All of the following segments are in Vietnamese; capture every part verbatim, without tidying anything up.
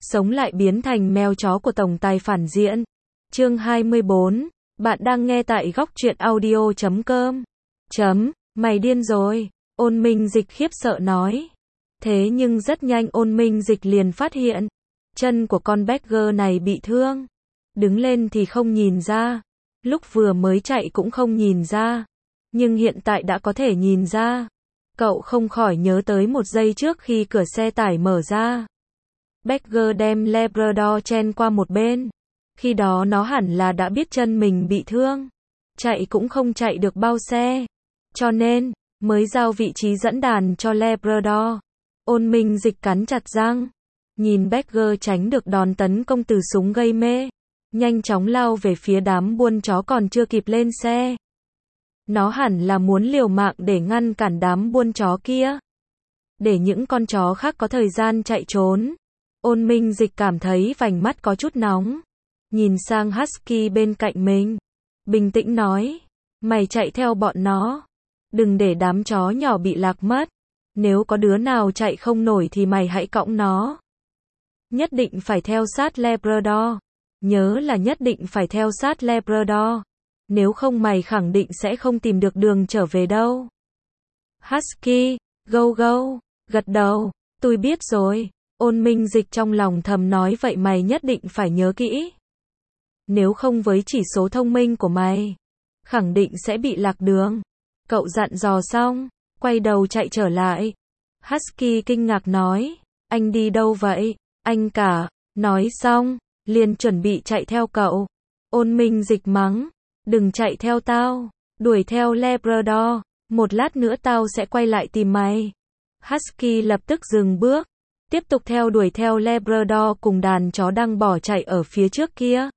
sống lại biến thành mèo chó của tổng tài phản diện. Chương hai mươi bốn, bạn đang nghe tại góc truyện audio chấm com. Chấm, mày điên rồi, Ôn Minh Dịch khiếp sợ nói. Thế nhưng rất nhanh Ôn Minh Dịch liền phát hiện, chân của con Badger này bị thương. Đứng lên thì không nhìn ra, lúc vừa mới chạy cũng không nhìn ra, nhưng hiện tại đã có thể nhìn ra. Cậu không khỏi nhớ tới một giây trước khi cửa xe tải mở ra. Badger đem Labrador chen qua một bên. Khi đó nó hẳn là đã biết chân mình bị thương. Chạy cũng không chạy được bao xe. Cho nên, mới giao vị trí dẫn đàn cho Labrador. Ôn Minh Dịch cắn chặt răng. Nhìn Badger tránh được đòn tấn công từ súng gây mê. Nhanh chóng lao về phía đám buôn chó còn chưa kịp lên xe. Nó hẳn là muốn liều mạng để ngăn cản đám buôn chó kia. Để những con chó khác có thời gian chạy trốn. Ôn Minh Dịch cảm thấy vành mắt có chút nóng. Nhìn sang Husky bên cạnh mình. Bình tĩnh nói. Mày chạy theo bọn nó. Đừng để đám chó nhỏ bị lạc mất. Nếu có đứa nào chạy không nổi thì mày hãy cõng nó. Nhất định phải theo sát Labrador. Nhớ là nhất định phải theo sát Labrador. Nếu không mày khẳng định sẽ không tìm được đường trở về đâu. Husky, go go, gật đầu, tôi biết rồi. Ôn Minh Dịch trong lòng thầm nói vậy mày nhất định phải nhớ kỹ. Nếu không với chỉ số thông minh của mày, khẳng định sẽ bị lạc đường. Cậu dặn dò xong, quay đầu chạy trở lại. Husky kinh ngạc nói, anh đi đâu vậy? Anh cả, nói xong, liền chuẩn bị chạy theo cậu. Ôn Minh Dịch mắng, đừng chạy theo tao, đuổi theo Labrador, một lát nữa tao sẽ quay lại tìm mày. Husky lập tức dừng bước, tiếp tục theo đuổi theo Labrador cùng đàn chó đang bỏ chạy ở phía trước kia.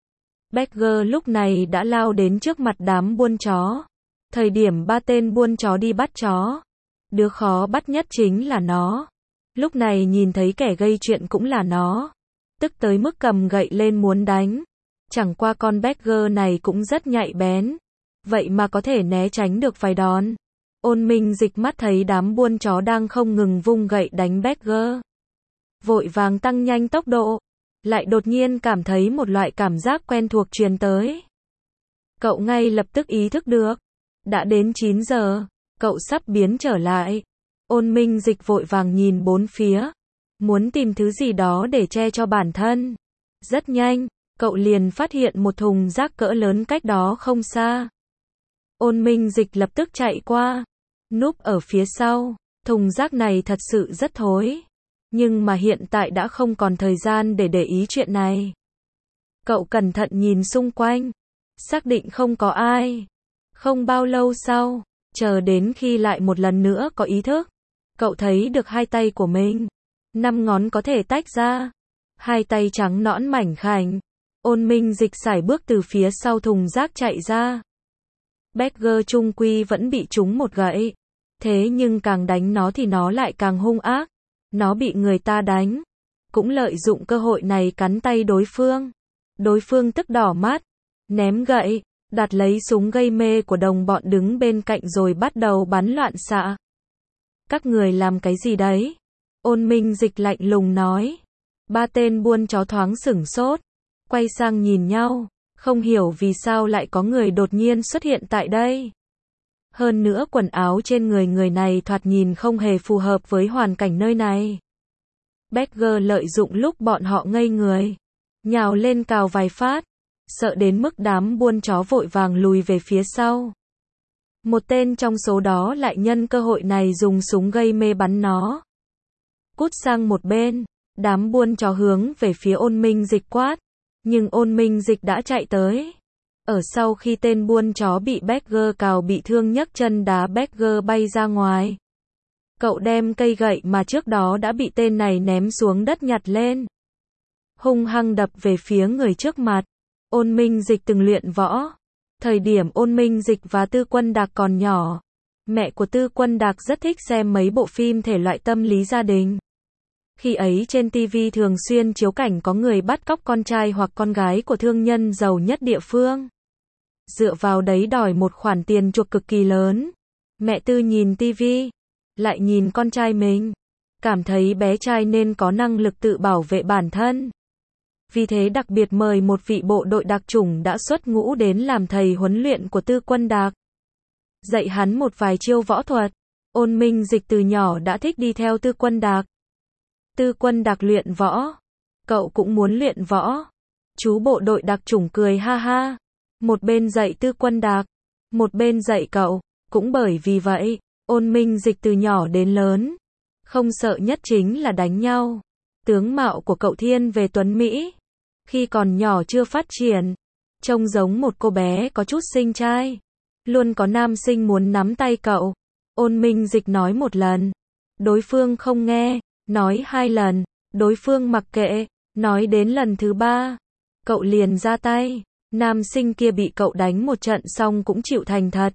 Badger lúc này đã lao đến trước mặt đám buôn chó. Thời điểm ba tên buôn chó đi bắt chó, đứa khó bắt nhất chính là nó. Lúc này nhìn thấy kẻ gây chuyện cũng là nó. Tức tới mức cầm gậy lên muốn đánh. Chẳng qua con Badger này cũng rất nhạy bén. Vậy mà có thể né tránh được vài đòn. Ôn Minh Dịch mắt thấy đám buôn chó đang không ngừng vung gậy đánh Badger. Vội vàng tăng nhanh tốc độ. Lại đột nhiên cảm thấy một loại cảm giác quen thuộc truyền tới. Cậu ngay lập tức ý thức được. Đã đến chín giờ. Cậu sắp biến trở lại. Ôn Minh Dịch vội vàng nhìn bốn phía. Muốn tìm thứ gì đó để che cho bản thân. Rất nhanh, cậu liền phát hiện một thùng rác cỡ lớn cách đó không xa. Ôn Minh Dịch lập tức chạy qua. Núp ở phía sau. Thùng rác này thật sự rất thối. Nhưng mà hiện tại đã không còn thời gian để để ý chuyện này. Cậu cẩn thận nhìn xung quanh. Xác định không có ai. Không bao lâu sau, chờ đến khi lại một lần nữa có ý thức. Cậu thấy được hai tay của mình. Năm ngón có thể tách ra. Hai tay trắng nõn mảnh khảnh. Ôn Minh Dịch sải bước từ phía sau thùng rác chạy ra. Badger trung quy vẫn bị trúng một gậy. Thế nhưng càng đánh nó thì nó lại càng hung ác. Nó bị người ta đánh. Cũng lợi dụng cơ hội này cắn tay đối phương. Đối phương tức đỏ mắt. Ném gậy. Đặt lấy súng gây mê của đồng bọn đứng bên cạnh rồi bắt đầu bắn loạn xạ. Các người làm cái gì đấy? Ôn Minh Dịch lạnh lùng nói. Ba tên buôn chó thoáng sửng sốt. Quay sang nhìn nhau. Không hiểu vì sao lại có người đột nhiên xuất hiện tại đây. Hơn nữa quần áo trên người người này thoạt nhìn không hề phù hợp với hoàn cảnh nơi này. Badger lợi dụng lúc bọn họ ngây người. Nhào lên cào vài phát. Sợ đến mức đám buôn chó vội vàng lùi về phía sau. Một tên trong số đó lại nhân cơ hội này dùng súng gây mê bắn nó. Cút sang một bên. Đám buôn chó hướng về phía Ôn Minh Dịch quát. Nhưng Ôn Minh Dịch đã chạy tới. Ở sau khi tên buôn chó bị Badger cào bị thương nhấc chân đá Badger bay ra ngoài. Cậu đem cây gậy mà trước đó đã bị tên này ném xuống đất nhặt lên. Hung hăng đập về phía người trước mặt. Ôn Minh Dịch từng luyện võ. Thời điểm Ôn Minh Dịch và Tư Quân Đạc còn nhỏ. Mẹ của Tư Quân Đạc rất thích xem mấy bộ phim thể loại tâm lý gia đình. Khi ấy trên ti vi thường xuyên chiếu cảnh có người bắt cóc con trai hoặc con gái của thương nhân giàu nhất địa phương. Dựa vào đấy đòi một khoản tiền chuộc cực kỳ lớn. Mẹ Tư nhìn ti vi. Lại nhìn con trai mình. cảm thấy bé trai nên có năng lực tự bảo vệ bản thân. Vì thế đặc biệt mời một vị bộ đội đặc chủng đã xuất ngũ đến làm thầy huấn luyện của Tư Quân Đạc. Dạy hắn một vài chiêu võ thuật. Ôn Minh Dịch từ nhỏ đã thích đi theo Tư Quân Đạc. Tư Quân Đạc luyện võ. Cậu cũng muốn luyện võ. Chú bộ đội đặc chủng cười ha ha. Một bên dạy Tư Quân Đạc, một bên dạy cậu. Cũng bởi vì vậy, Ôn Minh Dịch từ nhỏ đến lớn, không sợ nhất chính là đánh nhau. Tướng mạo của cậu thiên về tuấn Mỹ. Khi còn nhỏ chưa phát triển, trông giống một cô bé có chút xinh trai. Luôn có nam sinh muốn nắm tay cậu. Ôn Minh Dịch nói một lần, đối phương không nghe. Nói hai lần, đối phương mặc kệ. Nói đến lần thứ ba, cậu liền ra tay. Nam sinh kia bị cậu đánh một trận xong cũng chịu thành thật.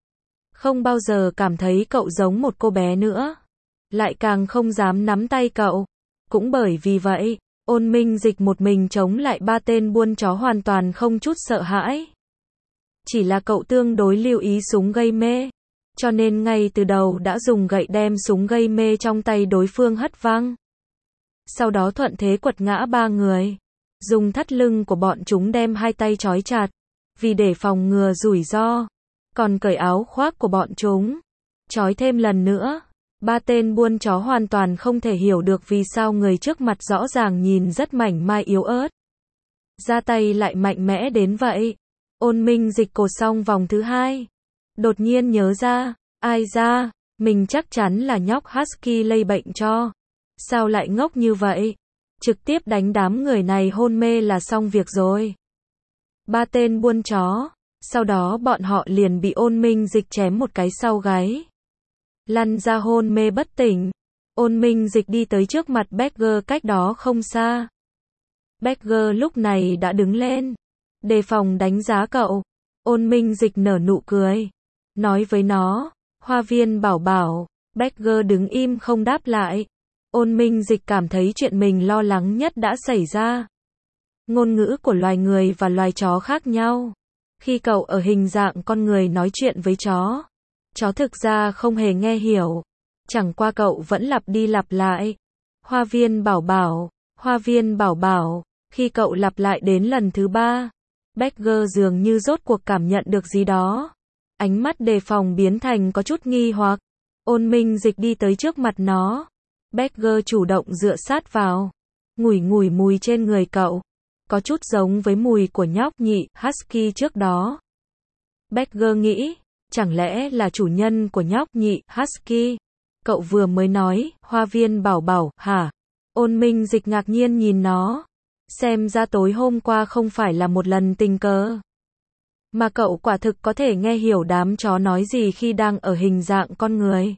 Không bao giờ cảm thấy cậu giống một cô bé nữa. Lại càng không dám nắm tay cậu. Cũng bởi vì vậy, Ôn Minh Dịch một mình chống lại ba tên buôn chó hoàn toàn không chút sợ hãi. Chỉ là cậu tương đối lưu ý súng gây mê. Cho nên ngay từ đầu đã dùng gậy đem súng gây mê trong tay đối phương hất văng. Sau đó thuận thế quật ngã ba người. Dùng thắt lưng của bọn chúng đem hai tay trói chặt. Vì để phòng ngừa rủi ro. Còn cởi áo khoác của bọn chúng. Trói thêm lần nữa. Ba tên buôn chó hoàn toàn không thể hiểu được vì sao người trước mặt rõ ràng nhìn rất mảnh mai yếu ớt. Ra tay lại mạnh mẽ đến vậy. Ôn Minh Dịch cột xong vòng thứ hai. Đột nhiên nhớ ra, ai ra, mình chắc chắn là nhóc Husky lây bệnh cho. Sao lại ngốc như vậy? Trực tiếp đánh đám người này hôn mê là xong việc rồi. Ba tên buôn chó, sau đó bọn họ liền bị Ôn Minh Dịch chém một cái sau gáy. Lăn ra hôn mê bất tỉnh. Ôn Minh Dịch đi tới trước mặt Becker cách đó không xa. Becker lúc này đã đứng lên, đề phòng đánh giá cậu. Ôn Minh Dịch nở nụ cười, nói với nó, Hoa Viên bảo bảo. Becker đứng im không đáp lại. Ôn Minh Dịch cảm thấy chuyện mình lo lắng nhất đã xảy ra. Ngôn ngữ của loài người và loài chó khác nhau. Khi cậu ở hình dạng con người nói chuyện với chó, chó thực ra không hề nghe hiểu. Chẳng qua cậu vẫn lặp đi lặp lại. Hoa Viên bảo bảo, Hoa Viên bảo bảo. Khi cậu lặp lại đến lần thứ ba, Becker dường như rốt cuộc cảm nhận được gì đó. Ánh mắt đề phòng biến thành có chút nghi hoặc. Ôn Minh Dịch đi tới trước mặt nó. Becker chủ động dựa sát vào, ngửi ngửi mùi trên người cậu. Có chút giống với mùi của nhóc nhị Husky trước đó. Becker nghĩ, chẳng lẽ là chủ nhân của nhóc nhị Husky? Cậu vừa mới nói, Hoa Viên bảo bảo, hả? Ôn Minh Dịch ngạc nhiên nhìn nó. Xem ra tối hôm qua không phải là một lần tình cờ. Mà cậu quả thực có thể nghe hiểu đám chó nói gì khi đang ở hình dạng con người.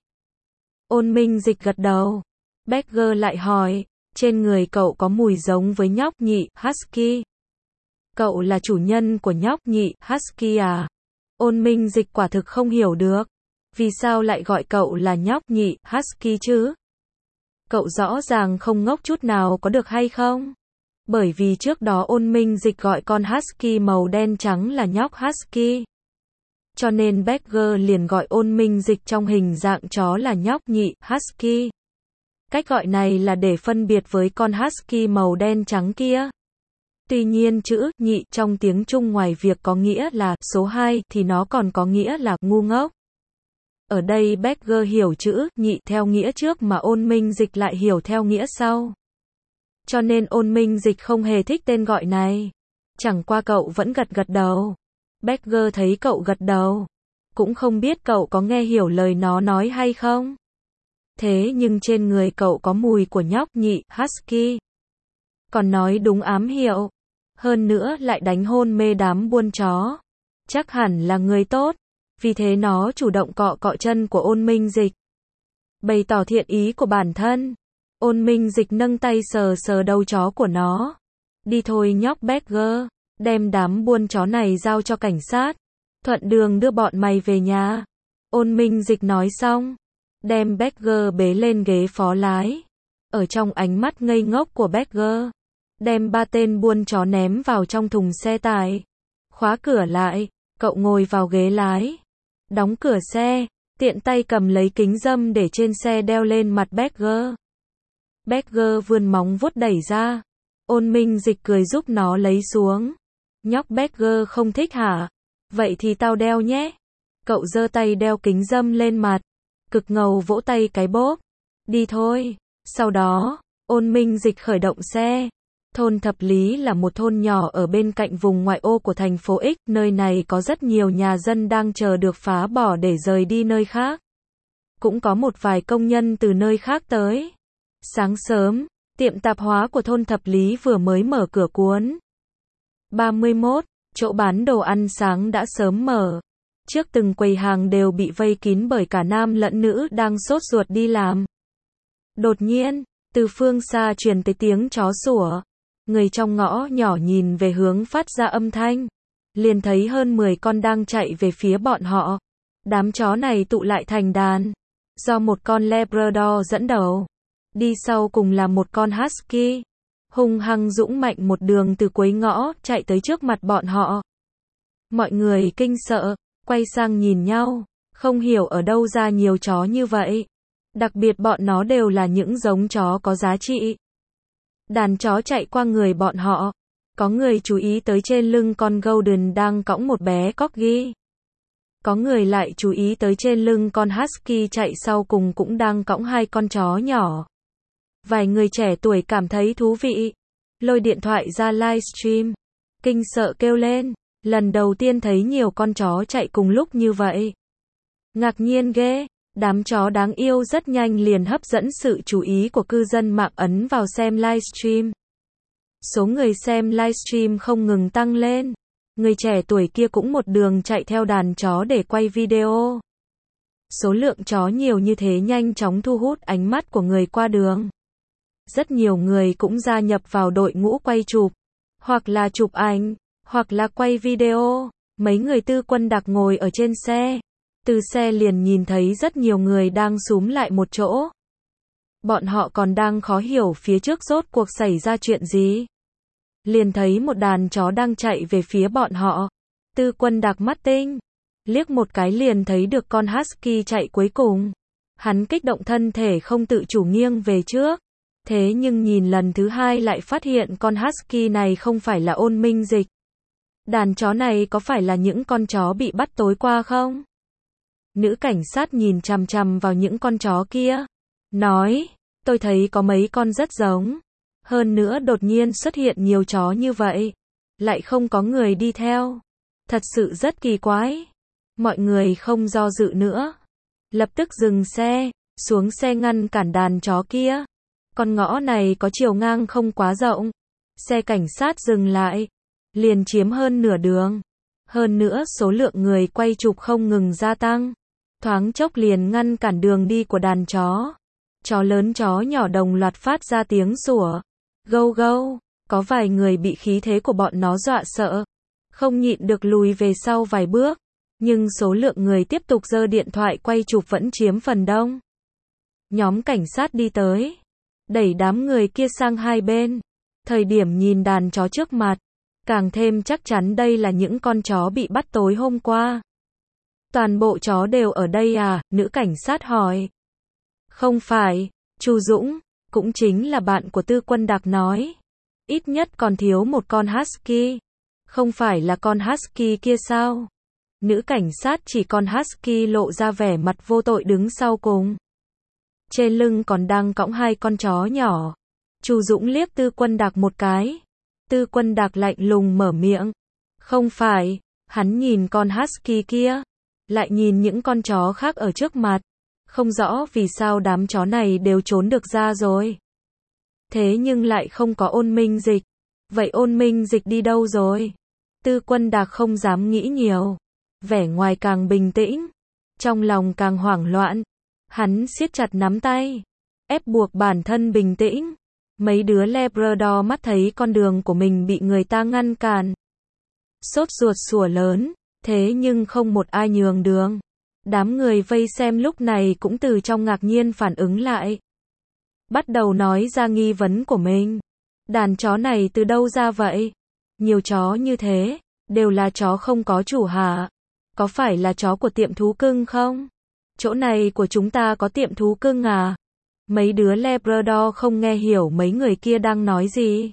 Ôn Minh Dịch gật đầu. Becker lại hỏi, trên người cậu có mùi giống với nhóc nhị Husky. Cậu là chủ nhân của nhóc nhị Husky à? Ôn Minh Dịch quả thực không hiểu được. Vì sao lại gọi cậu là nhóc nhị Husky chứ? Cậu rõ ràng không ngốc chút nào có được hay không? Bởi vì trước đó Ôn Minh Dịch gọi con Husky màu đen trắng là nhóc Husky. Cho nên Becker liền gọi Ôn Minh Dịch trong hình dạng chó là nhóc nhị Husky. Cách gọi này là để phân biệt với con Husky màu đen trắng kia. Tuy nhiên chữ nhị trong tiếng Trung ngoài việc có nghĩa là số hai thì nó còn có nghĩa là ngu ngốc. Ở đây Becker hiểu chữ nhị theo nghĩa trước mà Ôn Minh Dịch lại hiểu theo nghĩa sau. Cho nên Ôn Minh Dịch không hề thích tên gọi này. Chẳng qua cậu vẫn gật gật đầu. Becker thấy cậu gật đầu, cũng không biết cậu có nghe hiểu lời nó nói hay không. Thế nhưng trên người cậu có mùi của nhóc nhị Husky. Còn nói đúng ám hiệu. Hơn nữa lại đánh hôn mê đám buôn chó. Chắc hẳn là người tốt. Vì thế nó chủ động cọ cọ chân của Ôn Minh Dịch, bày tỏ thiện ý của bản thân. Ôn Minh Dịch nâng tay sờ sờ đầu chó của nó. Đi thôi nhóc Becker, đem đám buôn chó này giao cho cảnh sát. Thuận đường đưa bọn mày về nhà. Ôn Minh Dịch nói xong, đem Becker bế lên ghế phó lái. Ở trong ánh mắt ngây ngốc của Becker, đem ba tên buôn chó ném vào trong thùng xe tải. Khóa cửa lại, cậu ngồi vào ghế lái. Đóng cửa xe, tiện tay cầm lấy kính râm để trên xe đeo lên mặt Becker. Badger vươn móng vuốt đẩy ra. Ôn Minh Dịch cười giúp nó lấy xuống. Nhóc Badger không thích hả? Vậy thì tao đeo nhé. Cậu giơ tay đeo kính râm lên mặt. Cực ngầu vỗ tay cái bốp. Đi thôi. Sau đó, Ôn Minh Dịch khởi động xe. Thôn Thập Lý là một thôn nhỏ ở bên cạnh vùng ngoại ô của thành phố X. Nơi này có rất nhiều nhà dân đang chờ được phá bỏ để rời đi nơi khác. Cũng có một vài công nhân từ nơi khác tới. Sáng sớm, tiệm tạp hóa của thôn Thập Lý vừa mới mở cửa cuốn. ba mươi mốt, chỗ bán đồ ăn sáng đã sớm mở. Trước từng quầy hàng đều bị vây kín bởi cả nam lẫn nữ đang sốt ruột đi làm. Đột nhiên, từ phương xa truyền tới tiếng chó sủa. Người trong ngõ nhỏ nhìn về hướng phát ra âm thanh. Liền thấy hơn mười con đang chạy về phía bọn họ. Đám chó này tụ lại thành đàn. Do một con Labrador dẫn đầu. Đi sau cùng là một con Husky. Hung hăng dũng mạnh một đường từ cuối ngõ chạy tới trước mặt bọn họ. Mọi người kinh sợ, quay sang nhìn nhau. Không hiểu ở đâu ra nhiều chó như vậy. Đặc biệt bọn nó đều là những giống chó có giá trị. Đàn chó chạy qua người bọn họ. Có người chú ý tới trên lưng con Golden đang cõng một bé Corgi. Có người lại chú ý tới trên lưng con Husky chạy sau cùng cũng đang cõng hai con chó nhỏ. Vài người trẻ tuổi cảm thấy thú vị. Lôi điện thoại ra livestream. Kinh sợ kêu lên. Lần đầu tiên thấy nhiều con chó chạy cùng lúc như vậy. Ngạc nhiên ghê. Đám chó đáng yêu rất nhanh liền hấp dẫn sự chú ý của cư dân mạng ấn vào xem livestream. Số người xem livestream không ngừng tăng lên. Người trẻ tuổi kia cũng một đường chạy theo đàn chó để quay video. Số lượng chó nhiều như thế nhanh chóng thu hút ánh mắt của người qua đường. Rất nhiều người cũng gia nhập vào đội ngũ quay chụp. Hoặc là chụp ảnh, hoặc là quay video. Mấy người tư quân đặc ngồi ở trên xe. Từ xe liền nhìn thấy rất nhiều người đang xúm lại một chỗ. Bọn họ còn đang khó hiểu phía trước rốt cuộc xảy ra chuyện gì. Liền thấy một đàn chó đang chạy về phía bọn họ. Tư quân đặc mắt tinh. Liếc một cái liền thấy được con Husky chạy cuối cùng. Hắn kích động thân thể không tự chủ nghiêng về trước. Thế nhưng nhìn lần thứ hai lại phát hiện con Husky này không phải là Ôn Minh Dịch. Đàn chó này có phải là những con chó bị bắt tối qua không? Nữ cảnh sát nhìn chằm chằm vào những con chó kia. Nói, tôi thấy có mấy con rất giống. Hơn nữa đột nhiên xuất hiện nhiều chó như vậy. Lại không có người đi theo. Thật sự rất kỳ quái. Mọi người không do dự nữa. Lập tức dừng xe, xuống xe ngăn cản đàn chó kia. Con ngõ này có chiều ngang không quá rộng. Xe cảnh sát dừng lại. Liền chiếm hơn nửa đường. Hơn nữa số lượng người quay chụp không ngừng gia tăng. Thoáng chốc liền ngăn cản đường đi của đàn chó. Chó lớn chó nhỏ đồng loạt phát ra tiếng sủa. Gâu gâu. Có vài người bị khí thế của bọn nó dọa sợ. Không nhịn được lùi về sau vài bước. Nhưng số lượng người tiếp tục giơ điện thoại quay chụp vẫn chiếm phần đông. Nhóm cảnh sát đi tới. Đẩy đám người kia sang hai bên. Thời điểm nhìn đàn chó trước mặt. Càng thêm chắc chắn đây là những con chó bị bắt tối hôm qua. Toàn bộ chó đều ở đây à? Nữ cảnh sát hỏi. Không phải, Chu Dũng, cũng chính là bạn của Tư Quân Đặc nói. Ít nhất còn thiếu một con Husky. Không phải là con Husky kia sao? Nữ cảnh sát chỉ con Husky lộ ra vẻ mặt vô tội đứng sau cùng. Trên lưng còn đang cõng hai con chó nhỏ. Chu Dũng liếc Tư Quân Đặc một cái. Tư Quân Đặc lạnh lùng mở miệng. Không phải, hắn nhìn con Husky kia. Lại nhìn những con chó khác ở trước mặt. Không rõ vì sao đám chó này đều trốn được ra rồi. Thế nhưng lại không có Ôn Minh Dịch. Vậy Ôn Minh Dịch đi đâu rồi? Tư Quân Đặc không dám nghĩ nhiều. Vẻ ngoài càng bình tĩnh. Trong lòng càng hoảng loạn. Hắn siết chặt nắm tay. Ép buộc bản thân bình tĩnh. Mấy đứa Labrador mắt thấy con đường của mình bị người ta ngăn cản. Sốt ruột sủa lớn. Thế nhưng không một ai nhường đường. Đám người vây xem lúc này cũng từ trong ngạc nhiên phản ứng lại. Bắt đầu nói ra nghi vấn của mình. Đàn chó này từ đâu ra vậy? Nhiều chó như thế, đều là chó không có chủ hả? Có phải là chó của tiệm thú cưng không? Chỗ này của chúng ta có tiệm thú cưng à? Mấy đứa Labrador không nghe hiểu mấy người kia đang nói gì.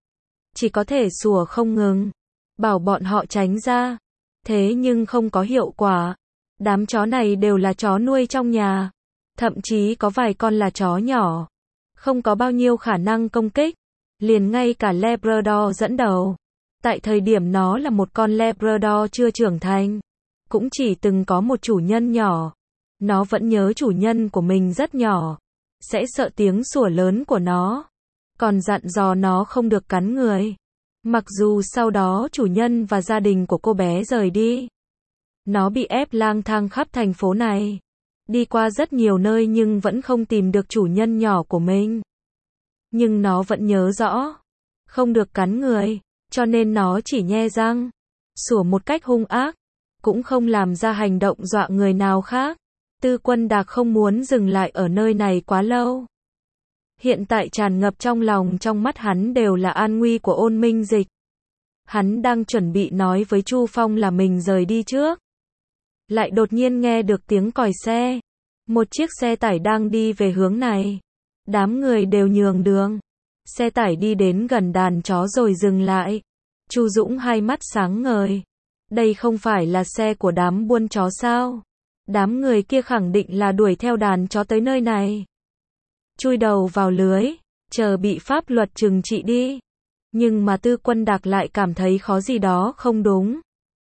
Chỉ có thể sủa không ngừng, bảo bọn họ tránh ra. Thế nhưng không có hiệu quả. Đám chó này đều là chó nuôi trong nhà. Thậm chí có vài con là chó nhỏ. Không có bao nhiêu khả năng công kích. Liền ngay cả Labrador dẫn đầu. Tại thời điểm nó là một con Labrador chưa trưởng thành. Cũng chỉ từng có một chủ nhân nhỏ. Nó vẫn nhớ chủ nhân của mình rất nhỏ. Sẽ sợ tiếng sủa lớn của nó. Còn dặn dò nó không được cắn người. Mặc dù sau đó chủ nhân và gia đình của cô bé rời đi. Nó bị ép lang thang khắp thành phố này. Đi qua rất nhiều nơi nhưng vẫn không tìm được chủ nhân nhỏ của mình. Nhưng nó vẫn nhớ rõ. Không được cắn người. Cho nên nó chỉ nhe răng. Sủa một cách hung ác. Cũng không làm ra hành động dọa người nào khác. Tư Quân Đạc không muốn dừng lại ở nơi này quá lâu. Hiện tại tràn ngập trong lòng trong mắt hắn đều là an nguy của Ôn Minh Dịch. Hắn đang chuẩn bị nói với Chu Phong là mình rời đi trước. Lại đột nhiên nghe được tiếng còi xe. Một chiếc xe tải đang đi về hướng này. Đám người đều nhường đường. Xe tải đi đến gần đàn chó rồi dừng lại. Chu Dũng hai mắt sáng ngời. Đây không phải là xe của đám buôn chó sao? Đám người kia khẳng định là đuổi theo đàn chó tới nơi này. Chui đầu vào lưới, chờ bị pháp luật trừng trị đi. Nhưng mà Tư Quân Đạc lại cảm thấy khó gì đó không đúng.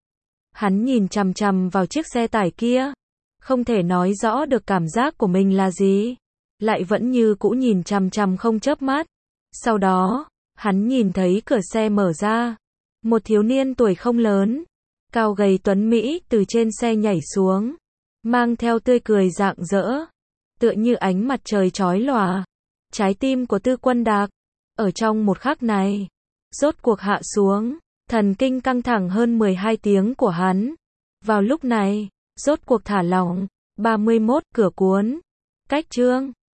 Hắn nhìn chằm chằm vào chiếc xe tải kia. Không thể nói rõ được cảm giác của mình là gì. Lại vẫn như cũ nhìn chằm chằm không chớp mắt. Sau đó, hắn nhìn thấy cửa xe mở ra. Một thiếu niên tuổi không lớn, cao gầy tuấn Mỹ từ trên xe nhảy xuống. Mang theo tươi cười rạng rỡ. Tựa như ánh mặt trời chói lòa. Trái tim của Tư Quân Đạc, ở trong một khắc này, rốt cuộc hạ xuống. Thần kinh căng thẳng hơn mười hai tiếng của hắn. Vào lúc này, rốt cuộc thả lỏng. ba mươi mốt cửa cuốn. Cách chương